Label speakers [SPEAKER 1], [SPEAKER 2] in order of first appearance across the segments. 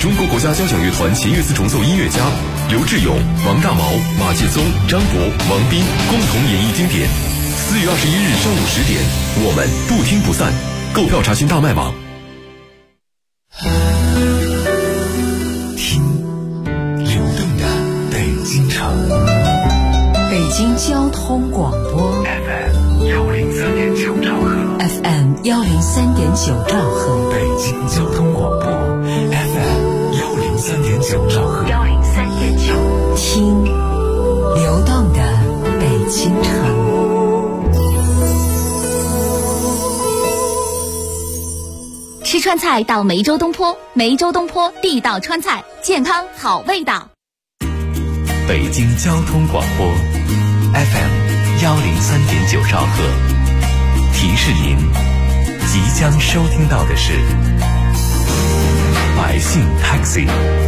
[SPEAKER 1] 中国国家交响乐团弦乐四重奏音乐家刘志勇、王大毛、马劲松、张博、王斌共同演绎经典。4月21日上午10点，我们不听不散。购票查询大麦网。
[SPEAKER 2] 听流动的北京城，
[SPEAKER 3] 北京交通广播
[SPEAKER 2] FM 103.9兆赫
[SPEAKER 3] ，FM 103.9兆赫，
[SPEAKER 2] 北京交通广播 FM 103.9兆赫
[SPEAKER 3] ，103.9，听流动的北京城。
[SPEAKER 4] 吃川菜到梅州东坡，梅州东坡地道川菜，健康好味道。
[SPEAKER 2] 北京交通广播 FM 103.9兆赫，提示您即将收听到的是百姓 Taxi。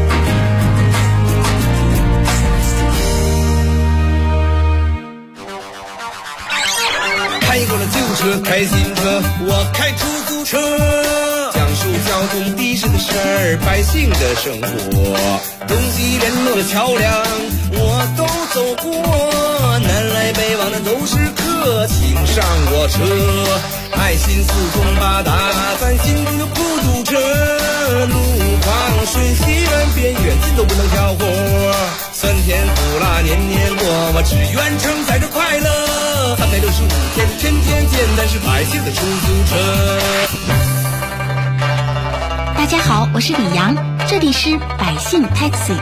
[SPEAKER 5] 开过了旧车，开新车，我开出租车，讲述交通的士的事儿，百姓的生活，东西联络的桥梁我都走过，南来北往的都是客，请上我车，爱心四通八达，咱心中就不堵车，路旁顺西远边远近都不能挑活，酸甜苦辣年年过，我只愿承载着快乐，365天天天见，但是百姓的出租车。
[SPEAKER 4] 大家好，我是李阳，这里是百姓 Taxi。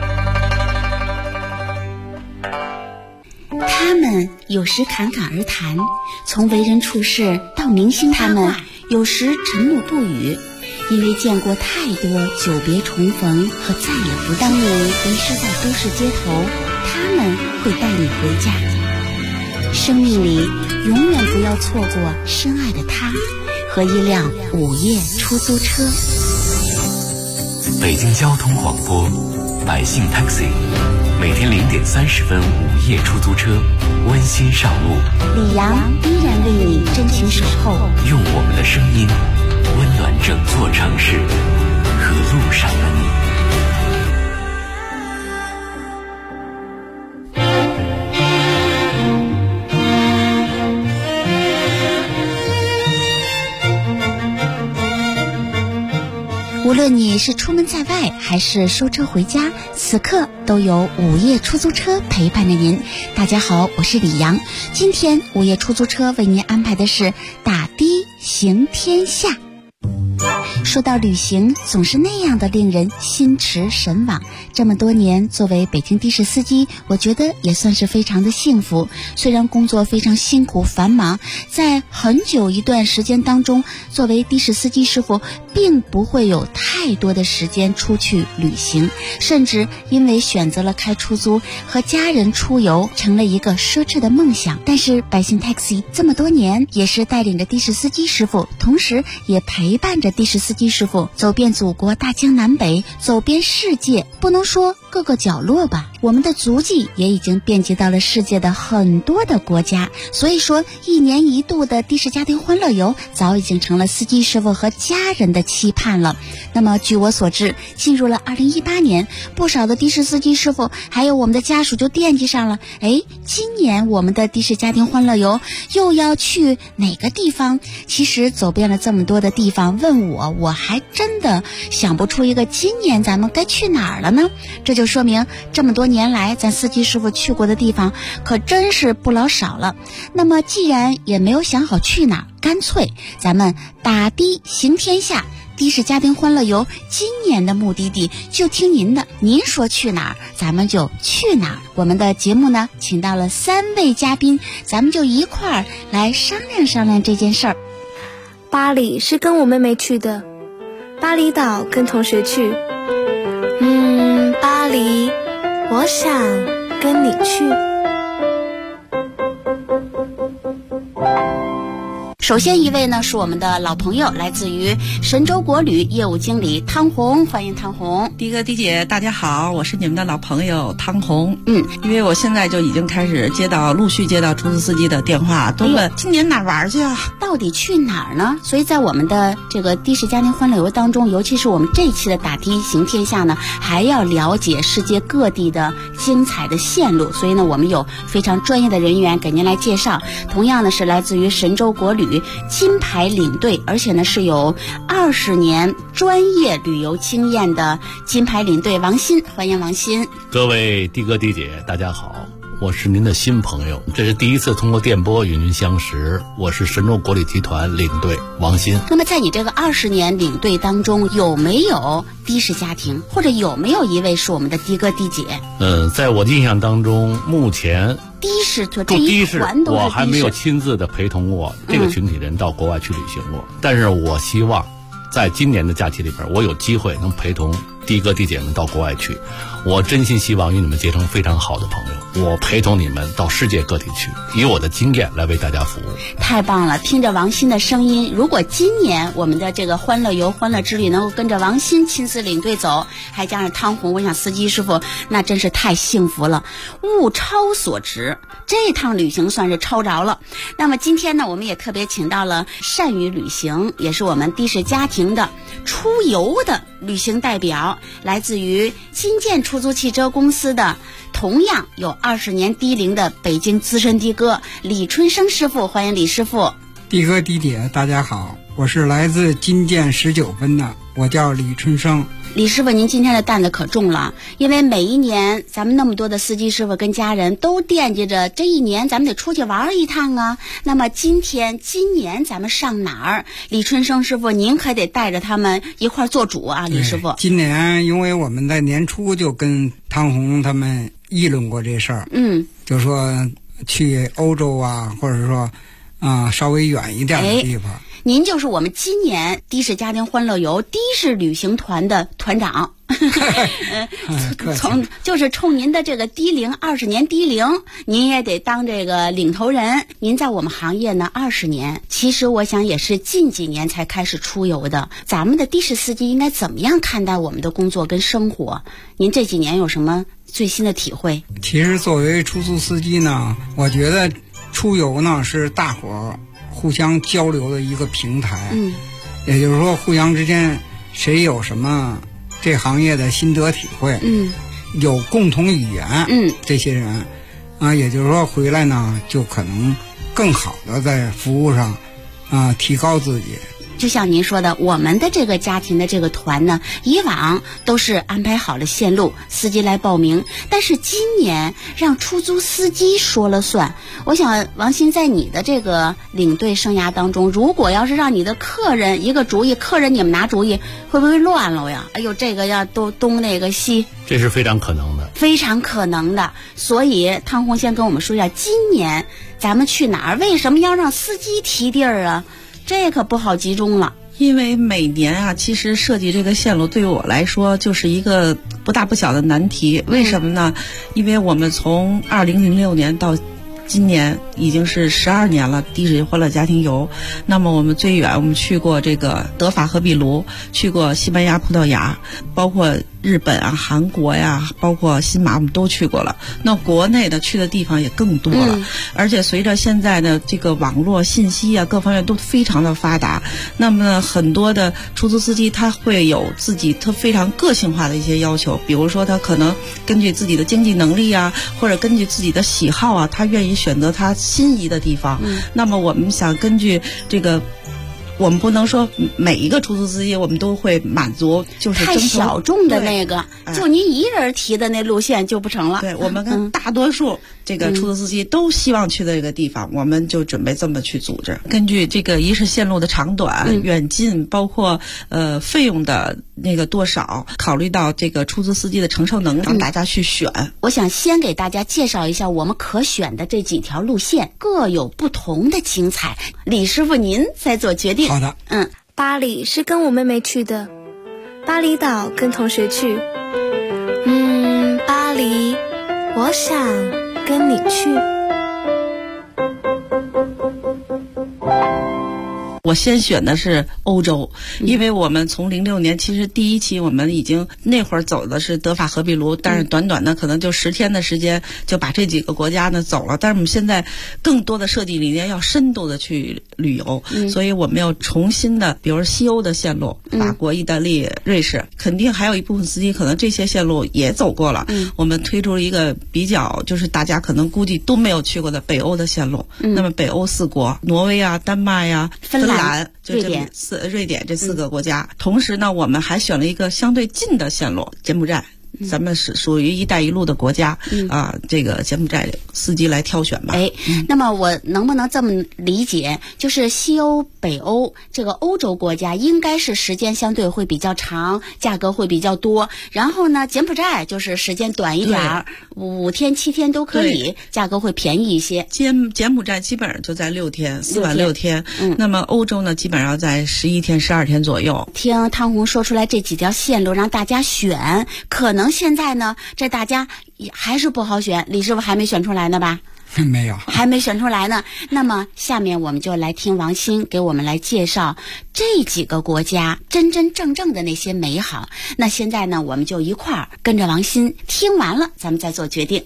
[SPEAKER 6] 他们有时侃侃而谈，从为人处事到明星他们有时沉默不语，因为见过太多久别重逢和再也不见。当你迷失在都市街头，他们会带你回家。生命里永远不要错过深爱的他和一辆午夜出租车。
[SPEAKER 2] 北京交通广播百姓 Taxi， 每天0点30分午夜出租车温馨上路，
[SPEAKER 6] 李阳依然为你真情守候，
[SPEAKER 2] 用我们的声音温暖整座城市和路上的你。
[SPEAKER 6] 无论你是出门在外还是收车回家，此刻都有午夜出租车陪伴着您。大家好，我是李阳，今天午夜出租车为您安排的是打的行天下。说到旅行，总是那样的令人心驰神往。这么多年作为北京的士司机，我觉得也算是非常的幸福。虽然工作非常辛苦繁忙，在很久一段时间当中，作为的士司机师傅并不会有太多的时间出去旅行，甚至因为选择了开出租，和家人出游成了一个奢侈的梦想。但是百姓 Taxi 这么多年也是带领着的士司机师傅，同时也陪伴着的士司机师傅走遍祖国大江南北，走遍世界，不能说各个角落吧，我们的足迹也已经遍及到了世界的很多的国家。所以说1年一度的的士家庭欢乐游早已经成了司机师傅和家人的期盼了。那么据我所知，进入了2018年，不少的的士司机师傅还有我们的家属就惦记上了，今年我们的的士家庭欢乐游又要去哪个地方？其实走遍了这么多的地方，问我还真的想不出一个今年咱们该去哪儿了呢。这就说明这么多年来咱司机师傅去过的地方可真是不老少了。那么既然也没有想好去哪儿，干脆咱们打的行天下，的士家庭欢乐游今年的目的地就听您的，您说去哪儿咱们就去哪儿。我们的节目呢请到了3位嘉宾，咱们就一块儿来商量商量这件事儿。
[SPEAKER 7] 巴黎是跟我妹妹去的，巴厘岛跟同学去。巴黎我想跟你去。
[SPEAKER 6] 首先一位呢是我们的老朋友，来自于神州国旅业务经理汤红，欢迎汤红。
[SPEAKER 8] 迪哥、迪姐，大家好，我是你们的老朋友汤红。因为我现在就已经开始陆续接到出租司机的电话，都问今年哪玩去啊？
[SPEAKER 6] 到底去哪儿呢？所以在我们的这个的士家庭欢乐游当中，尤其是我们这一期的打的行天下呢，还要了解世界各地的精彩的线路，所以呢，我们有非常专业的人员给您来介绍。同样呢，是来自于神州国旅金牌领队，而且呢是有20年专业旅游经验的金牌领队王鑫，欢迎王鑫。
[SPEAKER 9] 各位的哥、的姐，大家好，我是您的新朋友，这是第一次通过电波与您相识，我是神州国旅集团领队王鑫。
[SPEAKER 6] 那么在你这个20年领队当中，有没有的士家庭，或者有没有一位是我们的的哥、的姐？
[SPEAKER 9] 在我的印象当中，目前
[SPEAKER 6] 的士这一团都是的士，
[SPEAKER 9] 我还没有亲自的陪同过这个群体人到国外去旅行过，但是我希望在今年的假期里边，我有机会能陪同的哥、的姐们到国外去，我真心希望与你们结成非常好的朋友，我陪同你们到世界各地去，以我的经验来为大家服务。
[SPEAKER 6] 太棒了，听着王鑫的声音，如果今年我们的这个欢乐游欢乐之旅能够跟着王鑫亲自领队走，还加上汤红，我想司机师傅那真是太幸福了，物超所值，这趟旅行算是超着了。那么今天呢，我们也特别请到了善于旅行，也是我们的士家庭的出游的旅行代表，来自于金建出租汽车公司的同样有20年的龄的北京资深的哥李春生师傅，欢迎李师傅。
[SPEAKER 10] 的哥、的姐，大家好，我是来自金建19分的，我叫李春生。
[SPEAKER 6] 李师傅，您今天的担子可重了，因为每一年咱们那么多的司机师傅跟家人都惦记着这一年咱们得出去玩一趟啊。那么今年咱们上哪儿？李春生师傅，您可得带着他们一块做主啊，李师傅。
[SPEAKER 10] 今年因为我们在年初就跟汤红他们议论过这事儿，就说去欧洲啊，或者说稍微远一点的地方。
[SPEAKER 6] 您就是我们今年的士家庭欢乐游的士旅行团的团长。就是冲您的这个的龄20年的龄，您也得当这个领头人。您在我们行业呢20年，其实我想也是近几年才开始出游的。咱们的的士司机应该怎么样看待我们的工作跟生活？您这几年有什么最新的体会？
[SPEAKER 10] 其实作为出租司机呢，我觉得出游呢是大伙儿互相交流的一个平台，也就是说互相之间谁有什么这行业的心得体会，有共同语言，这些人也就是说回来呢就可能更好的在服务上提高自己。
[SPEAKER 6] 就像您说的，我们的这个家庭的这个团呢，以往都是安排好了线路，司机来报名，但是今年让出租司机说了算。我想王鑫，在你的这个领队生涯当中，如果要是让你的客人一个主意，客人你们拿主意，会不会乱了呀？哎呦，这个要东那个西，
[SPEAKER 9] 这是非常可能的，
[SPEAKER 6] 非常可能的。所以汤红先跟我们说一下，今年咱们去哪儿？为什么要让司机提地儿啊？这可不好集中了。
[SPEAKER 8] 因为每年其实设计这个线路对于我来说就是一个不大不小的难题。为什么呢？因为我们从2006年到今年已经是12年了，的士欢乐家庭游。那么我们最远我们去过这个德法和秘鲁，去过西班牙、葡萄牙，包括日本韩国呀，包括新马我们都去过了。那国内的去的地方也更多了，而且随着现在的这个网络信息各方面都非常的发达，那么很多的出租司机他会有自己非常个性化的一些要求，比如说他可能根据自己的经济能力或者根据自己的喜好他愿意选择他心仪的地方。那么我们想根据这个，我们不能说每一个出租司机我们都会满足，就是
[SPEAKER 6] 太小众的那个，就您一人提的那路线就不成了。
[SPEAKER 8] 对，我们跟大多数这个出租司机都希望去的这个地方，我们就准备这么去组织。根据这个一是线路的长短、远近，包括费用的那个多少，考虑到这个出租司机的承受能力，让大家去选。
[SPEAKER 6] 我想先给大家介绍一下我们可选的这几条路线，各有不同的精彩。李师傅您再做决定。
[SPEAKER 10] 好的。
[SPEAKER 7] 巴黎是跟我妹妹去的，巴厘岛跟同学去。巴黎，我想跟你去。
[SPEAKER 8] 我先选的是欧洲，因为我们从06年其实第一期我们已经那会儿走的是德法和秘卢，但是短短的可能就10天的时间就把这几个国家呢走了。但是我们现在更多的设计理念要深度的去旅游，所以我们要重新的，比如西欧的线路，法国、意大利、瑞士，肯定还有一部分司机可能这些线路也走过了。我们推出了一个比较就是大家可能估计都没有去过的北欧的线路。那么北欧4国，挪威啊、丹麦呀、芬兰、瑞典这4个国家。同时呢，我们还选了一个相对近的线路，柬埔寨。咱们是属于“一带一路”的国家这个柬埔寨司机来挑选吧。
[SPEAKER 6] 那么我能不能这么理解，就是西欧、北欧这个欧洲国家应该是时间相对会比较长，价格会比较多，然后呢，柬埔寨就是时间短一点，5天7天都可以，价格会便宜一些。
[SPEAKER 8] 柬埔寨基本上就在6天，4晚6天。那么欧洲呢，基本上在11天12天左右。
[SPEAKER 6] 听汤红说出来这几条线路让大家选，可能现在呢，这大家还是不好选，李师傅还没选出来呢吧？
[SPEAKER 10] 没有，
[SPEAKER 6] 还没选出来呢。那么下面我们就来听王鑫给我们来介绍这几个国家真真正正的那些美好。那现在呢，我们就一块儿跟着王鑫听完了，咱们再做决定。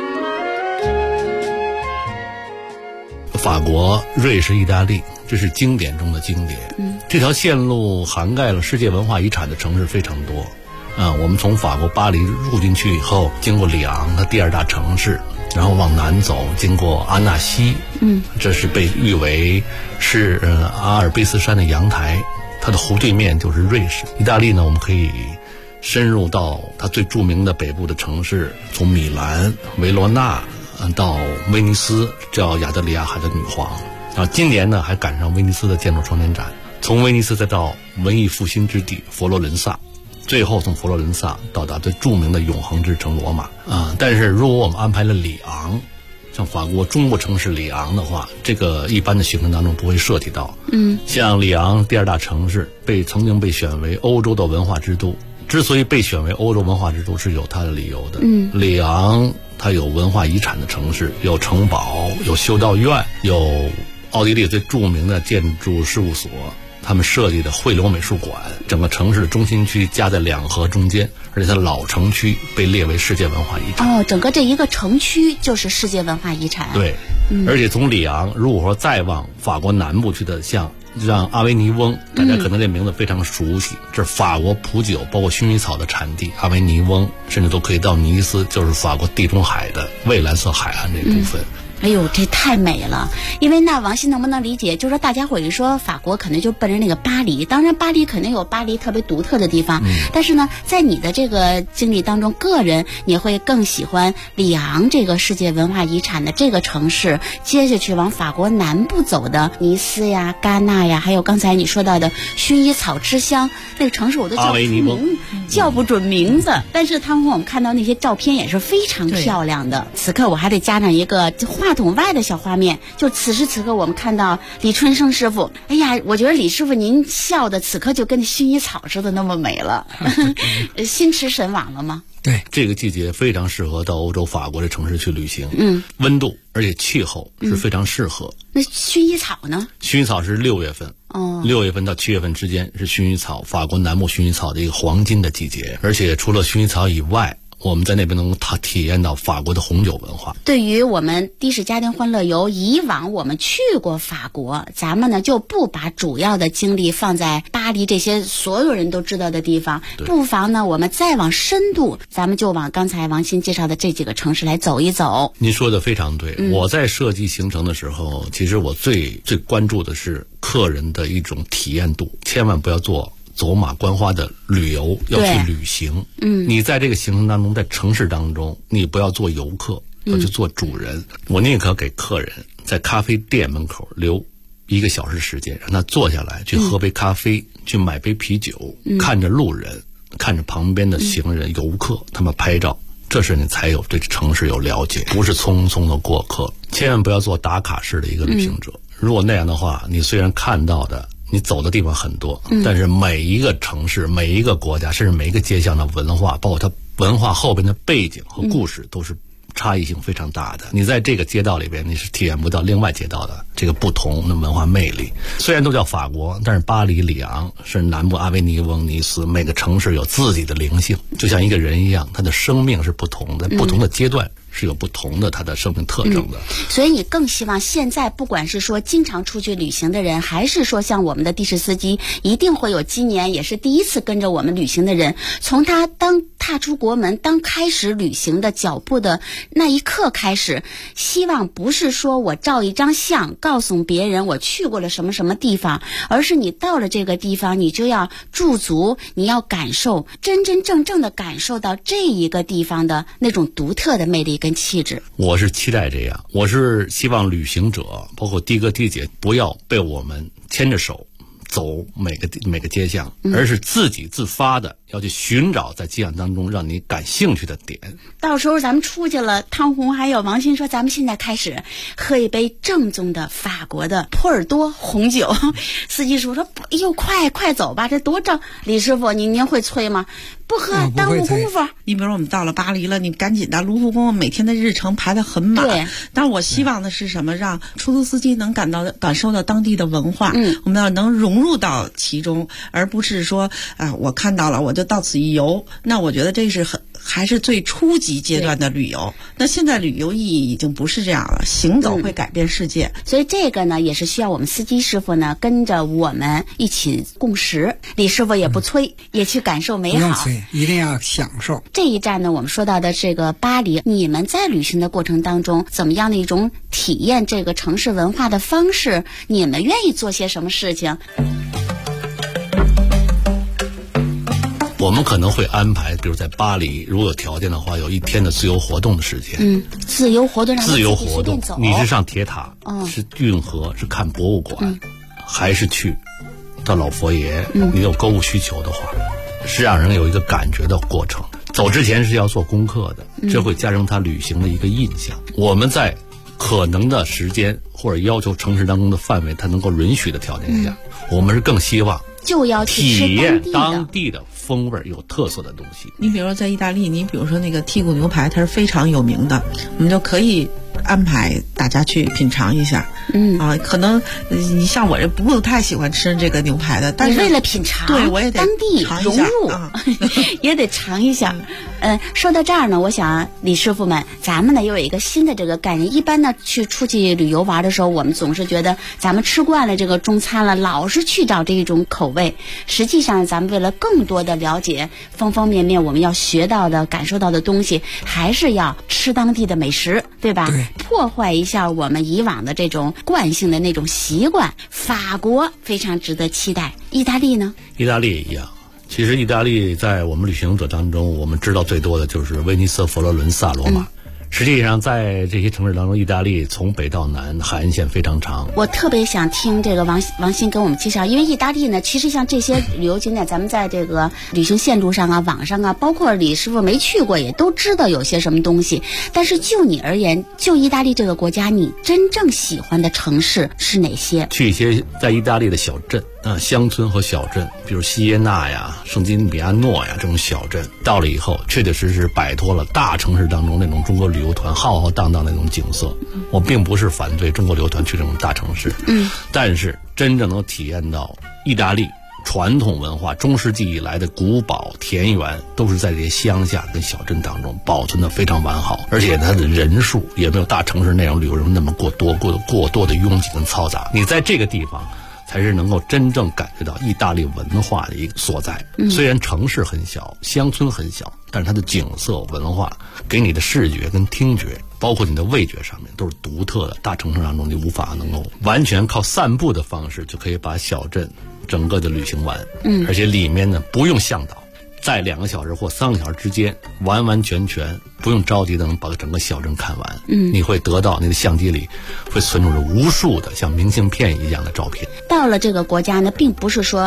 [SPEAKER 9] 法国、瑞士、意大利，这是经典中的经典。这条线路涵盖了世界文化遗产的城市非常多。我们从法国巴黎入进去以后，经过里昂的第2大城市，然后往南走，经过阿纳西，这是被誉为是阿尔卑斯山的阳台，它的湖对面就是瑞士。意大利呢，我们可以深入到它最著名的北部的城市，从米兰、维罗纳到威尼斯，叫亚得里亚海的女皇。今年呢还赶上威尼斯的建筑双年展，从威尼斯再到文艺复兴之地佛罗伦萨，最后从佛罗伦萨到达最著名的永恒之城罗马但是如果我们安排了里昂，像法国中部城市里昂的话，这个一般的行程当中不会涉及到。像里昂第2大城市曾经被选为欧洲的文化之都，之所以被选为欧洲文化之都是有它的理由的。里昂它有文化遗产的城市，有城堡，有修道院，有奥地利最著名的建筑事务所，他们设计的汇流美术馆，整个城市的中心区夹在2河中间，而且它老城区被列为世界文化遗产。
[SPEAKER 6] 整个这一个城区就是世界文化遗产。
[SPEAKER 9] 对，而且从里昂如果说再往法国南部去的，像阿维尼翁，大家可能这名字非常熟悉，这是法国葡酒包括薰衣草的产地。阿维尼翁甚至都可以到尼斯，就是法国地中海的蔚蓝色海岸这部分。
[SPEAKER 6] 哎呦，这太美了！因为那王鑫能不能理解，就是说大家会说法国可能就奔着那个巴黎，当然巴黎肯定有巴黎特别独特的地方，但是呢，在你的这个经历当中，个人你会更喜欢里昂这个世界文化遗产的这个城市，接下去往法国南部走的尼斯呀、戛纳呀，还有刚才你说到的薰衣草之乡那个城市，我都叫不准名字，但是汤红我们看到那些照片也是非常漂亮的。此刻我还得加上一个话筒外的小画面，就此时此刻我们看到李春生师傅，哎呀，我觉得李师傅您笑的此刻就跟薰衣草似的那么美了。心驰神往了吗？
[SPEAKER 9] 对，这个季节非常适合到欧洲法国的城市去旅行。温度而且气候是非常适合。
[SPEAKER 6] 那薰衣草呢？
[SPEAKER 9] 薰衣草是6月份，6月份到7月份之间是薰衣草，法国南部薰衣草的一个黄金的季节。而且除了薰衣草以外，我们在那边能体验到法国的红酒文化。
[SPEAKER 6] 对于我们的士家庭欢乐游，以往我们去过法国，咱们呢就不把主要的精力放在巴黎这些所有人都知道的地方，不妨呢我们再往深度，咱们就往刚才王鑫介绍的这几个城市来走一走。
[SPEAKER 9] 您说的非常对，我在设计行程的时候，其实我最关注的是客人的一种体验度，千万不要做走马观花的旅游，要去旅行。你在这个行程当中，在城市当中，你不要做游客，要去做主人。我宁可给客人在咖啡店门口留1个小时时间，让他坐下来去喝杯咖啡，去买杯啤酒，看着路人，看着旁边的行人、游客，他们拍照，这是你才有对城市有了解，不是匆匆的过客。千万不要做打卡式的一个旅行者，如果那样的话，你虽然看到的你走的地方很多，但是每一个城市、每一个国家，甚至每一个街巷的文化，包括它文化后边的背景和故事，都是差异性非常大的。你在这个街道里边，你是体验不到另外街道的这个不同的文化魅力。虽然都叫法国，但是巴黎、里昂是南部阿维尼翁、尼斯，每个城市有自己的灵性，就像一个人一样，他的生命是不同的，不同的阶段是有不同的他的生命特征的。
[SPEAKER 6] 所以你更希望现在不管是说经常出去旅行的人，还是说像我们的的士司机，一定会有今年也是第一次跟着我们旅行的人，从他当踏出国门，当开始旅行的脚步的那一刻开始，希望不是说我照一张相告诉别人我去过了什么什么地方，而是你到了这个地方，你就要驻足，你要感受，真真正正的感受到这一个地方的那种独特的魅力跟气质。
[SPEAKER 9] 我是期待这样，我是希望旅行者包括的哥的姐不要被我们牵着手走每个街巷，而是自己自发的要去寻找在街巷当中让你感兴趣的点。
[SPEAKER 6] 到时候咱们出去了，汤红还有王鑫说，咱们现在开始喝一杯正宗的法国的波尔多红酒。司机叔说，哎呦，快走吧，这多正。李师傅，您会催吗？不喝，耽误功夫。
[SPEAKER 8] 你比如说我们到了巴黎了，你赶紧的，卢浮宫每天的日程排得很满。
[SPEAKER 6] 对，
[SPEAKER 8] 但是我希望的是什么？让出租司机能感受到当地的文化，我们要能融入到其中，而不是说我看到了我就到此一游。那我觉得这是还是最初级阶段的旅游。那现在旅游意义已经不是这样了，行走会改变世界。
[SPEAKER 6] 所以这个呢，也是需要我们司机师傅呢跟着我们一起共识。李师傅也不催，也去感受美好。
[SPEAKER 10] 不用催，一定要享受。
[SPEAKER 6] 这一站呢，我们说到的这个巴黎，你们在旅行的过程当中，怎么样的一种体验这个城市文化的方式？你们愿意做些什么事情？
[SPEAKER 9] 我们可能会安排，比如在巴黎，如果有条件的话，有一天的自由活动的时间。
[SPEAKER 6] 自由活动，
[SPEAKER 9] 自由活动，你是上铁塔，是运河，是看博物馆，还是去到老佛爷？你有购物需求的话，是让人有一个感觉的过程。走之前是要做功课的，这会加深他旅行的一个印象。我们在可能的时间或者要求城市当中的范围，它能够允许的条件下，我们是更希望
[SPEAKER 6] 就要去
[SPEAKER 9] 体验当地的风味有特色的东西。
[SPEAKER 8] 你比如说在意大利，你比如说那个剔骨牛排，它是非常有名的，我们就可以安排大家去品尝一下。可能你像我这不太喜欢吃这个牛排的，但是
[SPEAKER 6] 为了品尝，
[SPEAKER 8] 对我也得
[SPEAKER 6] 当地融入，也得尝一下。说到这儿呢，我想李师傅们，咱们呢又有一个新的这个概念。一般呢出去旅游玩的时候，我们总是觉得咱们吃惯了这个中餐了，老是去找这种口味。实际上，咱们为了更多的了解方方面面我们要学到的、感受到的东西，还是要吃当地的美食，对吧？
[SPEAKER 10] 对，
[SPEAKER 6] 破坏一下我们以往的这种惯性的那种习惯。法国非常值得期待，意大利呢？
[SPEAKER 9] 意大利也一样。其实意大利在我们旅行者当中，我们知道最多的就是威尼斯、佛罗伦萨、罗马。实际上在这些城市当中，意大利从北到南海岸线非常长。
[SPEAKER 6] 我特别想听这个王鑫跟我们介绍，因为意大利呢，其实像这些旅游景点，咱们在这个旅行线路上啊、网上啊，包括李师傅没去过也都知道有些什么东西。但是就你而言，就意大利这个国家，你真正喜欢的城市是哪些？
[SPEAKER 9] 去一些在意大利的小镇乡村和小镇，比如锡耶纳呀、圣吉米亚诺呀这种小镇，到了以后确确实实摆脱了大城市当中那种中国旅游团浩浩荡荡那种景色。我并不是反对中国旅游团去这种大城市，但是真正能体验到意大利传统文化中世纪以来的古堡田园，都是在这些乡下跟小镇当中保存的非常完好，而且它的人数也没有大城市那种旅游人那么过多的拥挤跟嘈杂。你在这个地方才是能够真正感觉到意大利文化的一个所在。虽然城市很小，乡村很小，但是它的景色文化给你的视觉跟听觉，包括你的味觉上面都是独特的。大城市当中你无法能够完全靠散步的方式就可以把小镇整个的旅行完。而且里面呢不用向导，在2个小时或3个小时之间，完完全全不用着急的能把整个小镇看完。你会得到你的相机里会存储着无数的像明信片一样的照片。
[SPEAKER 6] 到了这个国家呢，并不是说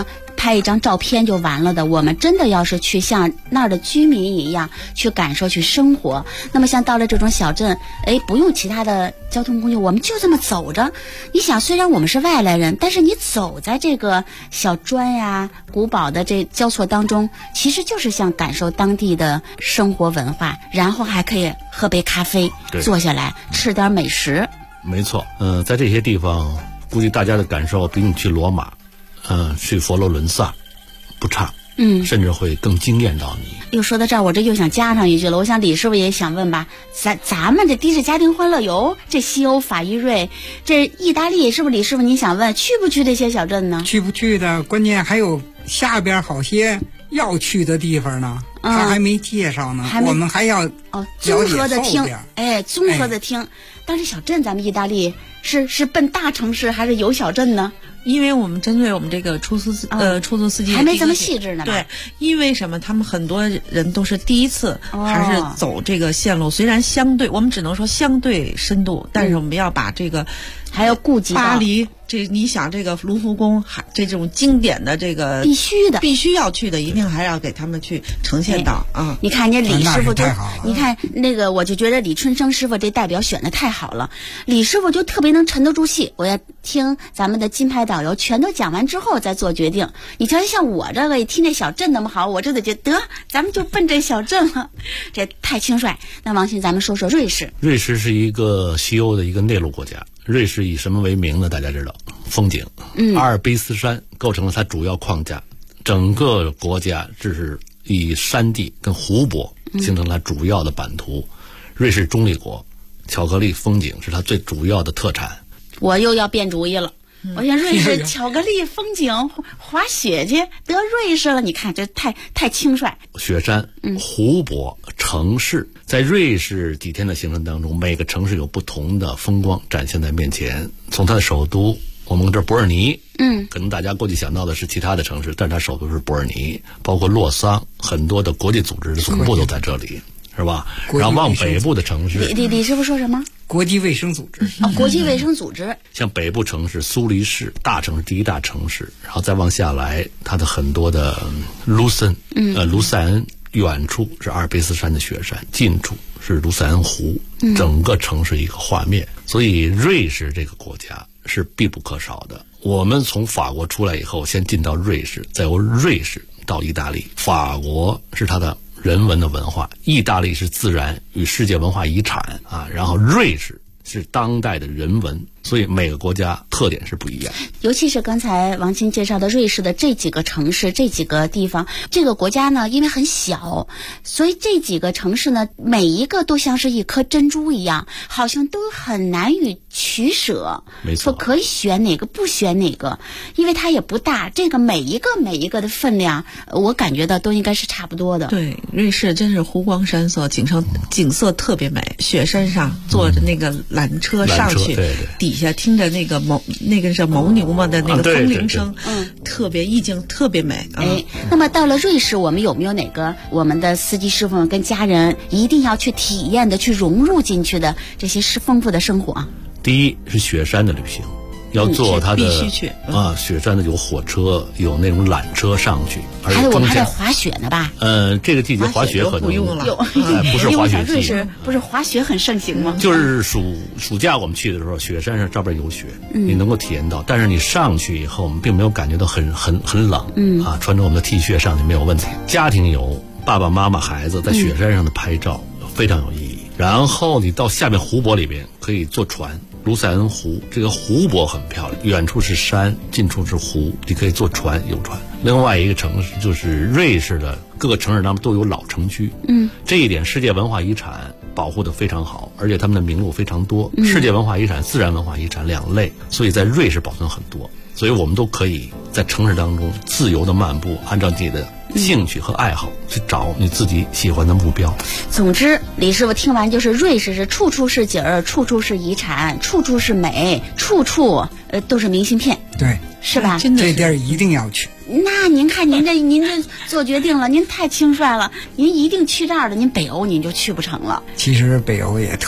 [SPEAKER 6] 拍一张照片就完了的。我们真的要是去像那儿的居民一样去感受、去生活。那么像到了这种小镇，不用其他的交通工具，我们就这么走着。你想，虽然我们是外来人，但是你走在这个小砖呀、古堡的这交错当中，其实就是像感受当地的生活文化，然后还可以喝杯咖啡，坐下来吃点美食。
[SPEAKER 9] 没错，在这些地方，估计大家的感受比你去罗马，去佛罗伦萨不差，甚至会更惊艳到你。
[SPEAKER 6] 又说到这儿，我这又想加上一句了。我想李师傅也想问吧，咱们这的士家庭欢乐游，这西欧法意瑞，这意大利，是不是李师傅您想问去不去这些小镇呢？
[SPEAKER 10] 去不去的，关键还有下边好些要去的地方呢，他还没介绍呢，我们还要
[SPEAKER 6] 综合的听，综合的听。但是小镇，咱们意大利是奔大城市还是有小镇呢？
[SPEAKER 8] 因为我们针对我们这个出租司机
[SPEAKER 6] 还没这么细致呢吧？
[SPEAKER 8] 对，因为什么？他们很多人都是第一次，还是走这个线路。虽然相对，我们只能说相对深度，但是我们要把这个
[SPEAKER 6] 还要顾及
[SPEAKER 8] 巴黎。你想这个卢浮宫，这种经典的这个必须要去的，一定还要给他们去呈现到啊！
[SPEAKER 6] 你看人家李师傅就，你看那个，我就觉得李春生师傅这代表选的太好了。李师傅就特别能沉得住气，我要听咱们的金牌导游全都讲完之后再做决定。你瞧，像我这个一听这小镇那么好，我这就觉得咱们就奔这小镇了，这太轻率。那王鑫，咱们说说瑞士。
[SPEAKER 9] 瑞士是一个西欧的一个内陆国家。瑞士以什么为名呢？大家知道，风景。阿尔卑斯山构成了它主要框架，整个国家这是以山地跟湖泊形成了主要的版图。瑞士中立国，巧克力风景是它最主要的特产。
[SPEAKER 6] 我又要变主意了。我想瑞士巧克力风景，滑雪去得瑞士了。你看这太轻率。
[SPEAKER 9] 雪山、湖泊、城市，在瑞士几天的行程当中，每个城市有不同的风光展现在面前。从它的首都，我们这伯尔尼，可能大家过去想到的是其他的城市，但是它首都是伯尔尼，包括洛桑，很多的国际组织的总部都在这里。是吧？然后往北部的城市，
[SPEAKER 6] 李师傅说什么？
[SPEAKER 10] 国际卫生组织
[SPEAKER 6] 国际卫生组织。
[SPEAKER 9] 像北部城市苏黎世，大城市第一大城市，然后再往下来，它的很多的卢塞恩，远处是阿尔卑斯山的雪山，近处是卢塞恩湖，整个城市一个画面。所以瑞士这个国家是必不可少的。我们从法国出来以后，先进到瑞士，再由瑞士到意大利。法国是它的人文的文化，意大利是自然与世界文化遗产啊，然后瑞士是当代的人文，所以每个国家特点是不一样。
[SPEAKER 6] 尤其是刚才王鑫介绍的瑞士的这几个城市、这几个地方，这个国家呢，因为很小，所以这几个城市呢，每一个都像是一颗珍珠一样，好像都很难以取舍。
[SPEAKER 9] 没错，
[SPEAKER 6] 说可以选哪个不选哪个，因为它也不大，这个每一个的分量，我感觉到都应该是差不多的。
[SPEAKER 8] 对，瑞士真是湖光山色，景色特别美。雪山上坐着那个缆车上去，
[SPEAKER 9] 对，
[SPEAKER 8] 底下听着那个是牦牛嘛的那个风铃声，特别意境特别美。
[SPEAKER 6] 那么到了瑞士，我们有没有哪个我们的司机师傅们跟家人一定要去体验的、去融入进去的这些丰富的生活啊？
[SPEAKER 9] 第一是雪山的旅行，要坐它的
[SPEAKER 8] 必须去
[SPEAKER 9] 雪山的有火车，有那种缆车上去，
[SPEAKER 6] 还有我们还得滑雪呢吧？
[SPEAKER 9] 这个季节滑雪可能
[SPEAKER 8] 不用了，
[SPEAKER 9] 不是滑雪季。
[SPEAKER 6] 瑞士不是滑雪很盛行吗？
[SPEAKER 9] 就是暑假我们去的时候，雪山上照边有雪，你能够体验到。但是你上去以后，我们并没有感觉到很冷，穿着我们的 T 恤上去没有问题。家庭游，爸爸妈妈孩子在雪山上的拍照非常有意义。然后你到下面湖泊里边可以坐船。卢塞恩湖这个湖泊很漂亮，远处是山，近处是湖，你可以坐船游船。另外一个城市就是瑞士的各个城市当中都有老城区，这一点世界文化遗产保护得非常好，而且他们的名录非常多，世界文化遗产、自然文化遗产两类，所以在瑞士保存很多，所以我们都可以在城市当中自由的漫步，按照你的兴趣和爱好去找你自己喜欢的目标。
[SPEAKER 6] 总之，李师傅听完就是瑞士是处处是景儿，处处是遗产，处处是美，处处都是明信片。
[SPEAKER 10] 对，
[SPEAKER 6] 是吧？
[SPEAKER 10] 这地儿一定要去。
[SPEAKER 6] 那您看您这做决定了，您太轻率了，您一定去这儿的，您北欧您就去不成了。
[SPEAKER 10] 其实北欧也特好。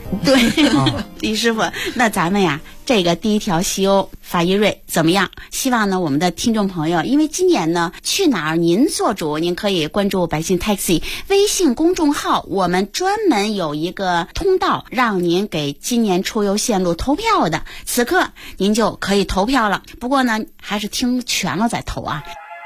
[SPEAKER 6] 对，李师傅，那咱们呀，这个第一条西欧法伊瑞怎么样？希望呢，我们的听众朋友，因为今年呢，去哪儿您做主，您可以关注百姓 Taxi 微信公众号，我们专门有一个通道，让您给今年出游线路投票的。此刻您就可以投票了。不过呢，还是听全了再投啊。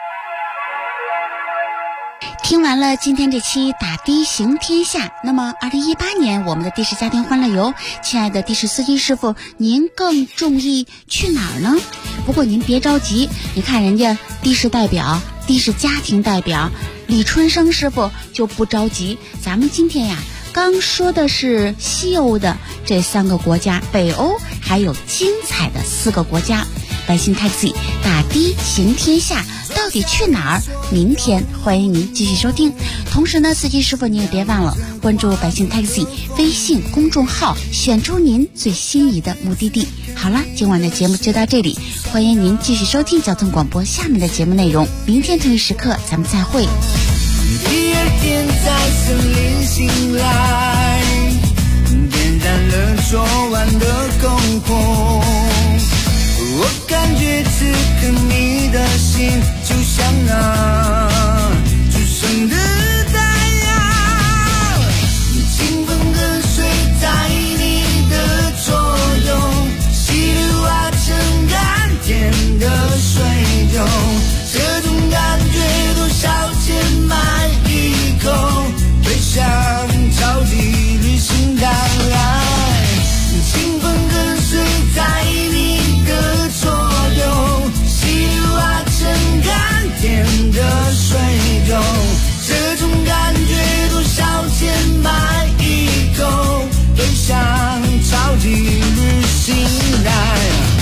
[SPEAKER 3] 听完了今天这期打的行天下，那么2018年我们的的士家庭欢乐游，亲爱的的士司机师傅，您更中意去哪儿呢？不过您别着急，你看人家的士代表、的士家庭代表李春生师傅就不着急。咱们今天呀，刚说的是西欧的这3个国家，北欧还有精彩的4个国家。百姓 Taxi 打的行天下，到底去哪儿？明天欢迎您继续收听。同时呢，司机师傅您也别忘了关注百姓 Taxi 微信公众号，选出您最心仪的目的地。好了，今晚的节目就到这里，欢迎您继续收听交通广播下面的节目内容。明天同一时刻咱们再会。
[SPEAKER 5] 第二天在森林醒来，点燃了昨晚的篝火，我感觉此刻你的心就像那初升的太阳，清风跟随在你的左右，细流啊成甘甜的水流，这种感觉多少钱买一口，对象超级旅行档案，清风跟随在你的左右，细流啊成甘甜的水流，这种感觉多少钱买一口，对象超级旅行档案。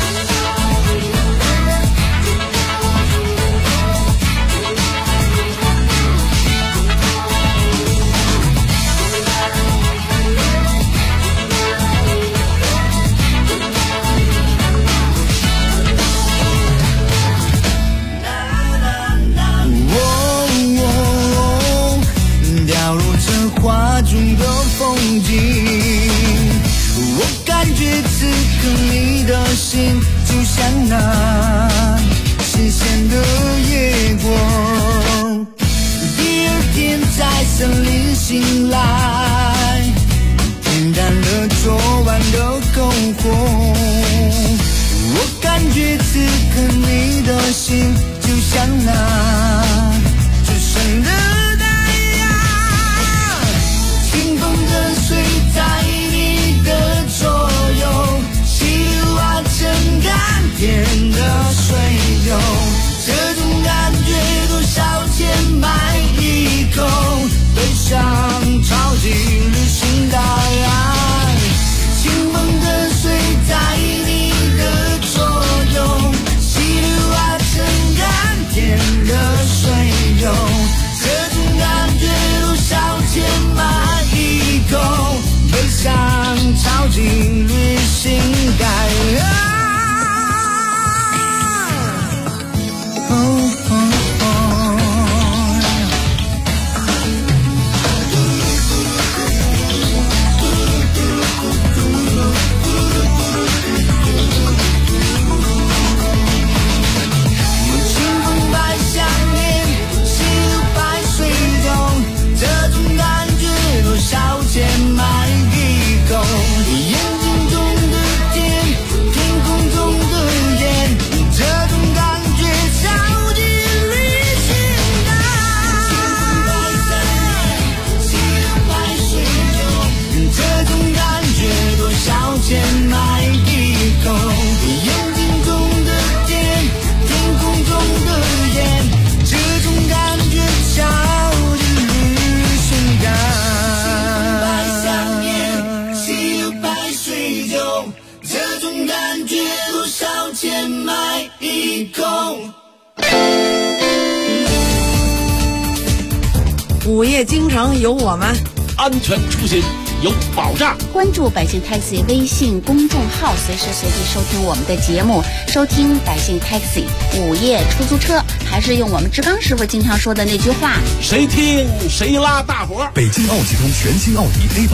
[SPEAKER 5] 画中的风景，我感觉此刻你的心就像那新鲜的夜光。第二天在森林醒来，点燃了昨晚的篝火，我感觉此刻你的心就像那初升的跟随在你的左右，细流啊成甘甜的水流，这种感觉多少钱买一口，对上超级旅行档案，清风跟随在你的左右，细流啊成甘甜的水流，这种感觉多少钱买一口，背上超级旅行袋清风白相连，细流白水中，这种感觉多少钱买一口，眼睛中的天，天空中的烟，这种感觉超级旅行档。细流白水中，这种感觉多少钱买一口，眼睛中的天，天空中的烟，这种感觉超级旅行档。这种感觉多少钱买一口。
[SPEAKER 11] 午夜京城有我们，
[SPEAKER 9] 安全出行有保障。
[SPEAKER 6] 关注百姓 Taxi 微信公众号，随时随地收听我们的节目，收听百姓 Taxi 午夜出租车，还是用我们志刚师傅经常说的那句话：
[SPEAKER 9] 谁听谁拉大伙。
[SPEAKER 1] 北京奥启通全新奥迪 A8